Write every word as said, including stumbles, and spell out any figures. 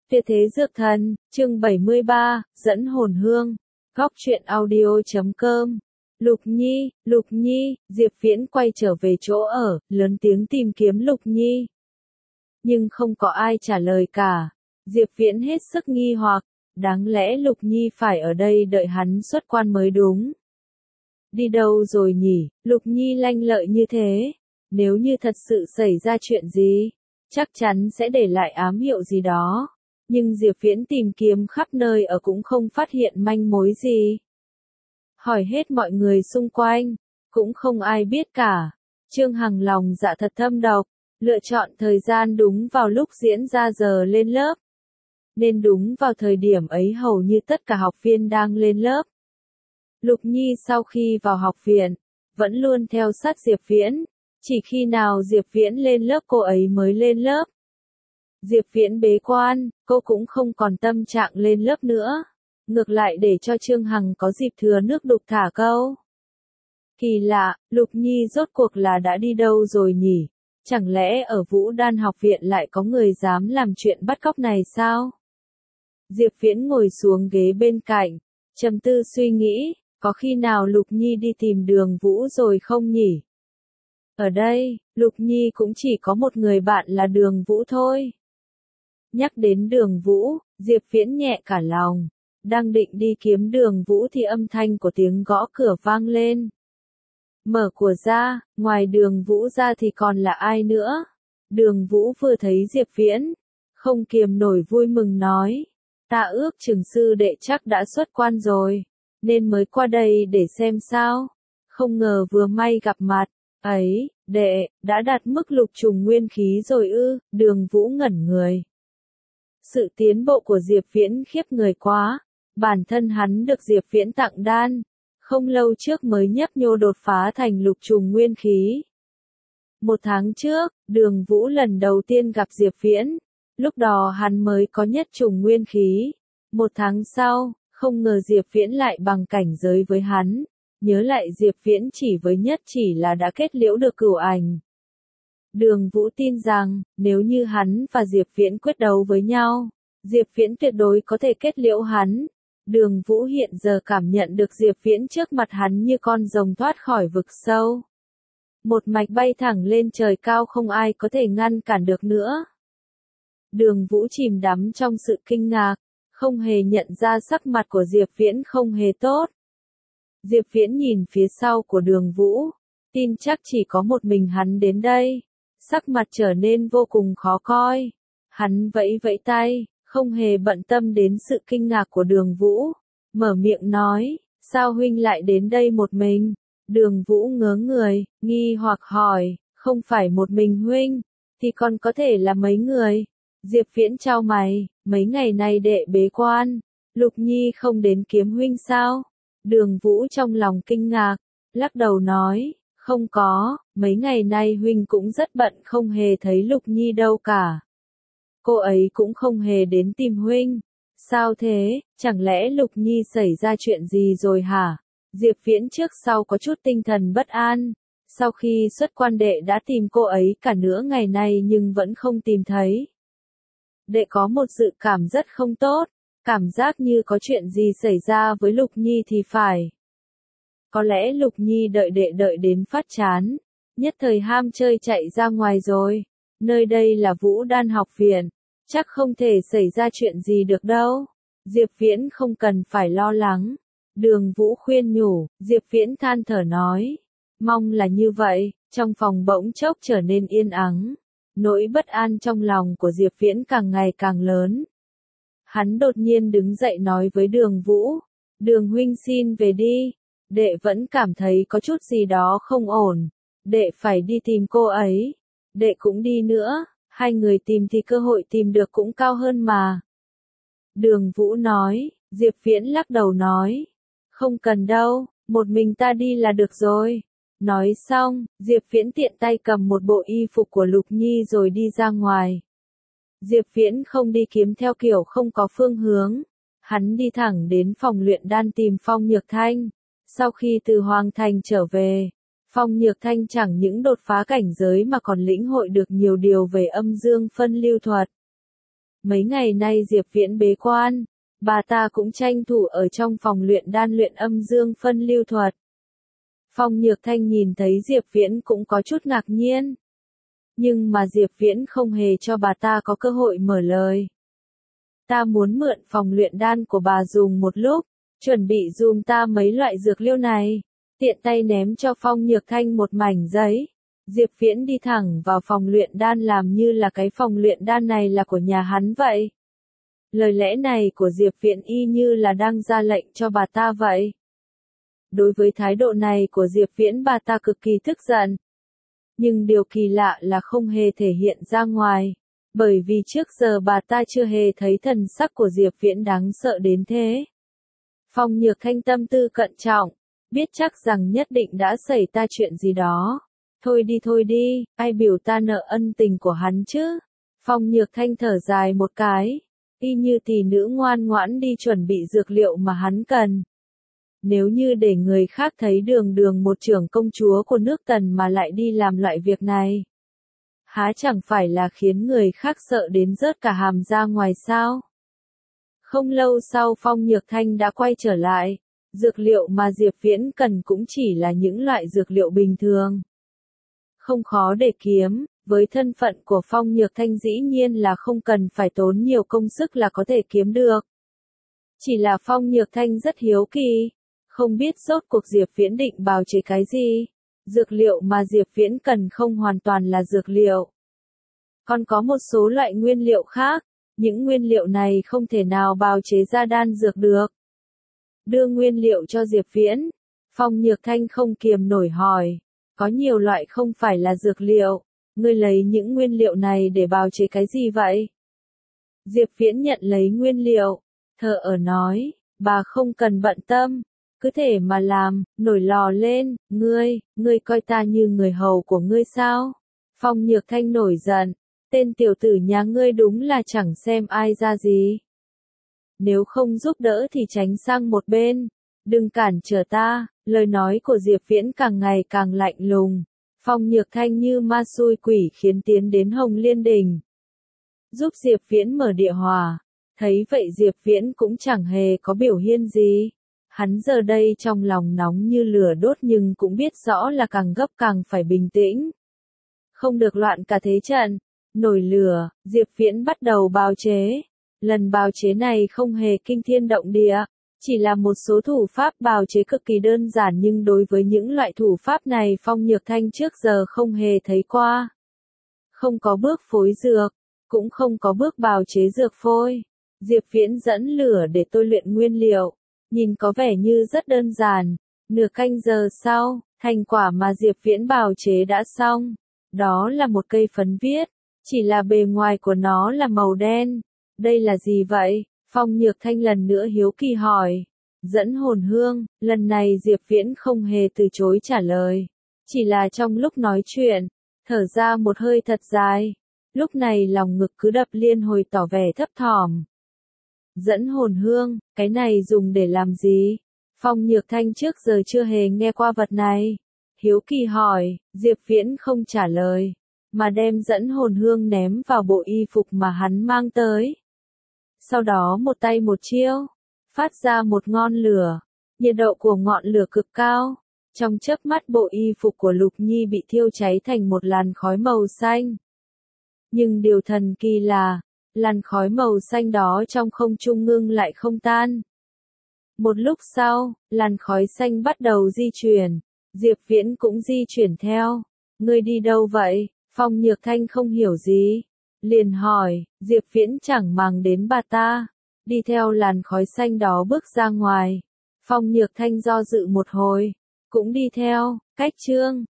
Tuyệt thế dược thần, chương bảy mươi ba, dẫn hồn hương. Góc truyện audio chấm com. Lục Nhi, Lục Nhi, Diệp Viễn quay trở về chỗ ở, lớn tiếng tìm kiếm Lục Nhi. Nhưng không có ai trả lời cả. Diệp Viễn hết sức nghi hoặc, đáng lẽ Lục Nhi phải ở đây đợi hắn xuất quan mới đúng. Đi đâu rồi nhỉ, Lục Nhi lanh lợi như thế. Nếu như thật sự xảy ra chuyện gì, chắc chắn sẽ để lại ám hiệu gì đó. Nhưng Diệp Viễn tìm kiếm khắp nơi ở cũng không phát hiện manh mối gì. Hỏi hết mọi người xung quanh, cũng không ai biết cả. Trương Hằng lòng dạ thật thâm độc, lựa chọn thời gian đúng vào lúc diễn ra giờ lên lớp. Nên đúng vào thời điểm ấy hầu như tất cả học viên đang lên lớp. Lục Nhi sau khi vào học viện, vẫn luôn theo sát Diệp Viễn. Chỉ khi nào Diệp Viễn lên lớp cô ấy mới lên lớp. Diệp Viễn bế quan, cô cũng không còn tâm trạng lên lớp nữa. Ngược lại để cho Trương Hằng có dịp thừa nước đục thả câu. Kỳ lạ, Lục Nhi rốt cuộc là đã đi đâu rồi nhỉ? Chẳng lẽ ở Vũ Đan học viện lại có người dám làm chuyện bắt cóc này sao? Diệp Viễn ngồi xuống ghế bên cạnh, trầm tư suy nghĩ, có khi nào Lục Nhi đi tìm Đường Vũ rồi không nhỉ? Ở đây, Lục Nhi cũng chỉ có một người bạn là Đường Vũ thôi. Nhắc đến Đường Vũ, Diệp Viễn nhẹ cả lòng. Đang định đi kiếm Đường Vũ thì âm thanh của tiếng gõ cửa vang lên. Mở cửa ra, ngoài Đường Vũ ra thì còn là ai nữa? Đường Vũ vừa thấy Diệp Viễn, không kiềm nổi vui mừng nói. Ta ước chừng sư đệ chắc đã xuất quan rồi, nên mới qua đây để xem sao. Không ngờ vừa may gặp mặt. Ấy, đệ, đã đạt mức lục trùng nguyên khí rồi ư? Đường Vũ ngẩn người. Sự tiến bộ của Diệp Viễn khiếp người quá. Bản thân hắn được Diệp Viễn tặng đan, không lâu trước mới nhấp nhô đột phá thành lục trùng nguyên khí. Một tháng trước, Đường Vũ lần đầu tiên gặp Diệp Viễn, lúc đó hắn mới có nhất trùng nguyên khí. Một tháng sau, không ngờ Diệp Viễn lại bằng cảnh giới với hắn. Nhớ lại Diệp Viễn chỉ với nhất chỉ là đã kết liễu được cửu ảnh. Đường Vũ tin rằng, nếu như hắn và Diệp Viễn quyết đấu với nhau, Diệp Viễn tuyệt đối có thể kết liễu hắn. Đường Vũ hiện giờ cảm nhận được Diệp Viễn trước mặt hắn như con rồng thoát khỏi vực sâu. Một mạch bay thẳng lên trời cao không ai có thể ngăn cản được nữa. Đường Vũ chìm đắm trong sự kinh ngạc, không hề nhận ra sắc mặt của Diệp Viễn không hề tốt. Diệp Viễn nhìn phía sau của Đường Vũ, tin chắc chỉ có một mình hắn đến đây. Sắc mặt trở nên vô cùng khó coi. Hắn vẫy vẫy tay, không hề bận tâm đến sự kinh ngạc của Đường Vũ. Mở miệng nói, sao huynh lại đến đây một mình? Đường Vũ ngớ người, nghi hoặc hỏi, không phải một mình huynh, thì còn có thể là mấy người? Diệp Viễn chau mày, mấy ngày nay đệ bế quan, Lục Nhi không đến kiếm huynh sao? Đường Vũ trong lòng kinh ngạc, lắc đầu nói, không có, mấy ngày nay huynh cũng rất bận không hề thấy Lục Nhi đâu cả. Cô ấy cũng không hề đến tìm huynh. Sao thế, chẳng lẽ Lục Nhi xảy ra chuyện gì rồi hả? Diệp Viễn trước sau có chút tinh thần bất an. Sau khi xuất quan đệ đã tìm cô ấy cả nửa ngày nay nhưng vẫn không tìm thấy. Đệ có một dự cảm rất không tốt, cảm giác như có chuyện gì xảy ra với Lục Nhi thì phải. Có lẽ Lục Nhi đợi đệ đợi đến phát chán, nhất thời ham chơi chạy ra ngoài rồi. Nơi đây là Vũ Đan học viện, chắc không thể xảy ra chuyện gì được đâu. Diệp Viễn không cần phải lo lắng. Đường Vũ khuyên nhủ, Diệp Viễn than thở nói. Mong là như vậy, trong phòng bỗng chốc trở nên yên ắng. Nỗi bất an trong lòng của Diệp Viễn càng ngày càng lớn. Hắn đột nhiên đứng dậy nói với Đường Vũ. Đường huynh xin về đi. Đệ vẫn cảm thấy có chút gì đó không ổn. Đệ phải đi tìm cô ấy. Đệ cũng đi nữa. Hai người tìm thì cơ hội tìm được cũng cao hơn mà. Đường Vũ nói. Diệp Viễn lắc đầu nói. Không cần đâu, một mình ta đi là được rồi. Nói xong, Diệp Viễn tiện tay cầm một bộ y phục của Lục Nhi rồi đi ra ngoài. Diệp Viễn không đi kiếm theo kiểu không có phương hướng. Hắn đi thẳng đến phòng luyện đan tìm Phong Nhược Thanh. Sau khi từ Hoàng Thành trở về, Phong Nhược Thanh chẳng những đột phá cảnh giới mà còn lĩnh hội được nhiều điều về âm dương phân lưu thuật. Mấy ngày nay Diệp Viễn bế quan, bà ta cũng tranh thủ ở trong phòng luyện đan luyện âm dương phân lưu thuật. Phong Nhược Thanh nhìn thấy Diệp Viễn cũng có chút ngạc nhiên. Nhưng mà Diệp Viễn không hề cho bà ta có cơ hội mở lời. Ta muốn mượn phòng luyện đan của bà dùng một lúc, chuẩn bị dùm ta mấy loại dược liêu này. Tiện tay ném cho Phong Nhược Thanh một mảnh giấy. Diệp Viễn đi thẳng vào phòng luyện đan làm như là cái phòng luyện đan này là của nhà hắn vậy. Lời lẽ này của Diệp Viễn y như là đang ra lệnh cho bà ta vậy. Đối với thái độ này của Diệp Viễn bà ta cực kỳ tức giận. Nhưng điều kỳ lạ là không hề thể hiện ra ngoài. Bởi vì trước giờ bà ta chưa hề thấy thần sắc của Diệp Viễn đáng sợ đến thế. Phong Nhược Thanh tâm tư cẩn trọng, biết chắc rằng nhất định đã xảy ra chuyện gì đó. Thôi đi thôi đi, ai biểu ta nợ ân tình của hắn chứ. Phong Nhược Thanh thở dài một cái, y như tỷ nữ ngoan ngoãn đi chuẩn bị dược liệu mà hắn cần. Nếu như để người khác thấy đường đường một trưởng công chúa của nước Tần mà lại đi làm loại việc này, há chẳng phải là khiến người khác sợ đến rớt cả hàm ra ngoài sao? Không lâu sau Phong Nhược Thanh đã quay trở lại, dược liệu mà Diệp Viễn cần cũng chỉ là những loại dược liệu bình thường. Không khó để kiếm, với thân phận của Phong Nhược Thanh dĩ nhiên là không cần phải tốn nhiều công sức là có thể kiếm được. Chỉ là Phong Nhược Thanh rất hiếu kỳ, không biết rốt cuộc Diệp Viễn định bào chế cái gì. Dược liệu mà Diệp Viễn cần không hoàn toàn là dược liệu. Còn có một số loại nguyên liệu khác, những nguyên liệu này không thể nào bào chế ra đan dược được. Đưa nguyên liệu cho Diệp Viễn, Phong Nhược Thanh không kiềm nổi hỏi, có nhiều loại không phải là dược liệu, ngươi lấy những nguyên liệu này để bào chế cái gì vậy? Diệp Viễn nhận lấy nguyên liệu, thờ ở nói, bà không cần bận tâm. Cứ thể mà làm, nổi lò lên, ngươi, ngươi coi ta như người hầu của ngươi sao? Phong Nhược Thanh nổi giận, tên tiểu tử nhà ngươi đúng là chẳng xem ai ra gì. Nếu không giúp đỡ thì tránh sang một bên, đừng cản trở ta, lời nói của Diệp Viễn càng ngày càng lạnh lùng. Phong Nhược Thanh như ma xui quỷ khiến tiến đến Hồng Liên Đình. Giúp Diệp Viễn mở địa hỏa, thấy vậy Diệp Viễn cũng chẳng hề có biểu hiện gì. Hắn giờ đây trong lòng nóng như lửa đốt nhưng cũng biết rõ là càng gấp càng phải bình tĩnh. Không được loạn cả thế trận. Nổi lửa, Diệp Viễn bắt đầu bào chế. Lần bào chế này không hề kinh thiên động địa, chỉ là một số thủ pháp bào chế cực kỳ đơn giản nhưng đối với những loại thủ pháp này Phong Nhược Thanh trước giờ không hề thấy qua. Không có bước phối dược, cũng không có bước bào chế dược phôi. Diệp Viễn dẫn lửa để tôi luyện nguyên liệu. Nhìn có vẻ như rất đơn giản, nửa canh giờ sau, thành quả mà Diệp Viễn bào chế đã xong. Đó là một cây phấn viết, chỉ là bề ngoài của nó là màu đen. Đây là gì vậy? Phong Nhược Thanh lần nữa hiếu kỳ hỏi. Dẫn hồn hương, lần này Diệp Viễn không hề từ chối trả lời. Chỉ là trong lúc nói chuyện, thở ra một hơi thật dài. Lúc này lòng ngực cứ đập liên hồi tỏ vẻ thấp thỏm. Dẫn hồn hương, cái này dùng để làm gì? Phong Nhược Thanh trước giờ chưa hề nghe qua vật này. Hiếu kỳ hỏi, Diệp Viễn không trả lời, mà đem dẫn hồn hương ném vào bộ y phục mà hắn mang tới. Sau đó một tay một chiêu, phát ra một ngọn lửa, nhiệt độ của ngọn lửa cực cao. Trong chớp mắt bộ y phục của Lục Nhi bị thiêu cháy thành một làn khói màu xanh. Nhưng điều thần kỳ là, làn khói màu xanh đó trong không trung ngưng lại không tan. Một lúc sau, làn khói xanh bắt đầu di chuyển. Diệp Viễn cũng di chuyển theo. Ngươi đi đâu vậy? Phong Nhược Thanh không hiểu gì. Liền hỏi, Diệp Viễn chẳng màng đến bà ta. Đi theo làn khói xanh đó bước ra ngoài. Phong Nhược Thanh do dự một hồi. Cũng đi theo, cách chương.